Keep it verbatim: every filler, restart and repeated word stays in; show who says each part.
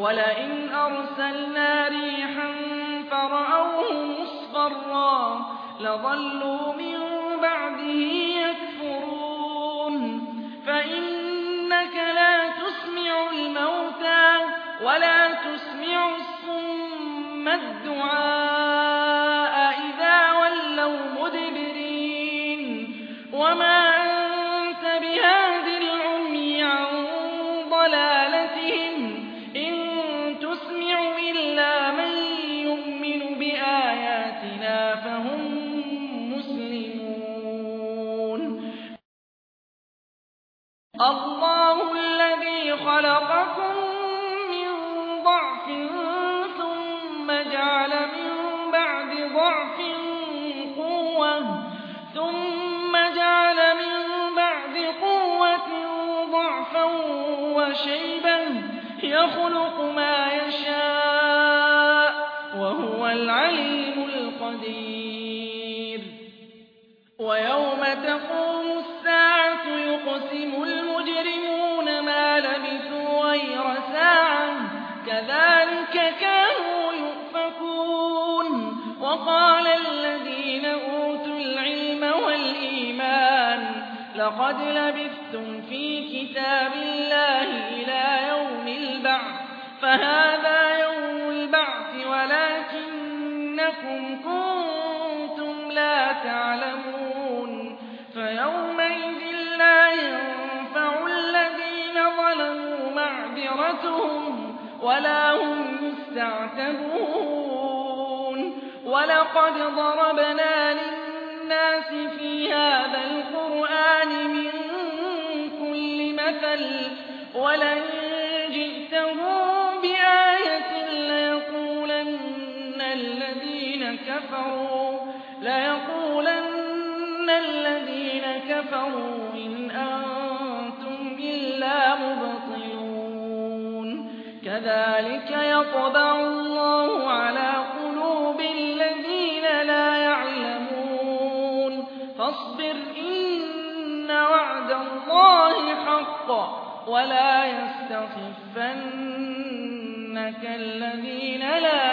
Speaker 1: وَلَئِنْ أَرْسَلْنَا رِيحًا فَرَأَوْهُ مُصْفَرًّا لَظَلُّوا مِن بَعْدِهِ يَكْفُرُونَ فَإِنَّكَ لَا تُسْمِعُ الْمَوْتَىٰ وَلَا تُسْمِعُ الصُّمَّ الدُّعَاءَ إِذَا وَلَّوْا مُدْبِرِينَ وَمَا أَنتَ بِهَادِ الْعُمْيِ عَن ضَلَالَتِهِمْ إِن تُسْمِعُ إِلَّا مَن يُؤْمِنُ بِآيَاتِنَا فَهُم مُّسْلِمُونَ اللَّهُ الَّذِي خَلَقَكُم مِّن ضَعْفٍ ثُمَّ جَعَلَ مِن بَعْدِ ضَعْفٍ قُوَّةً ثُمَّ جَعَلَ مِن بَعْدِ قُوَّةٍ ضَعْفًا وَشَيْبَةً يَخْلُقُ مَا يَشَاءُ ۖ وَهُوَ الْعَلِيمُ الْقَدِيرُ وَيَوْمَ تَقُومُ السَّاعَةُ يُقْسِمُ الْمُجْرِمُونَ مَا لَبِثُوا غَيْرَ سَاعَةٍ كَذَٰلِكَ كَانُوا يُؤْفَكُونَ وَقَالَ الَّذِينَ أُوتُوا الْعِلْمَ وَالْإِيمَانَ لَقَدْ لَبِثْتُمْ فِي كِتَابِ اللَّهِ إِلَىٰ يَوْمِ الْبَعْثِ فَهَٰذَا يَوْمُ الْبَعْثِ وَلَٰكِنَّكُمْ كُنتُمْ لَا تَعْلَمُونَ فَيَوْمَئِذٍ لَّا يَنفَعُ الَّذِينَ ظَلَمُوا مَعْذِرَتُهُمْ وَلَا هُمْ يُسْتَعْتَبُونَ وَلَقَدْ ضَرَبْنَا لِلنَّاسِ فِي هَٰذَا الْقُرْآنِ مِن كُلِّ مَثَلٍ وَلَئِن جِئْتَهُم بِآيَةٍ لَّيَقُولَنَّ الَّذِينَ كَفَرُوا لَيَقُولَنَّ الَّذِينَ كَفَرُوا إِنْ أَنتُمْ إِلَّا مُبْطِلُونَ كَذَٰلِكَ يَطْبَعُ اللَّهُ عَلَىٰ قُلُوبِ الَّذِينَ لَا يَعْلَمُونَ فَاصْبِرْ إِنَّ وَعْدَ اللَّهِ حَقٌّ وَلَا يَسْتَخِفَّنَّكَ الَّذِينَ لَا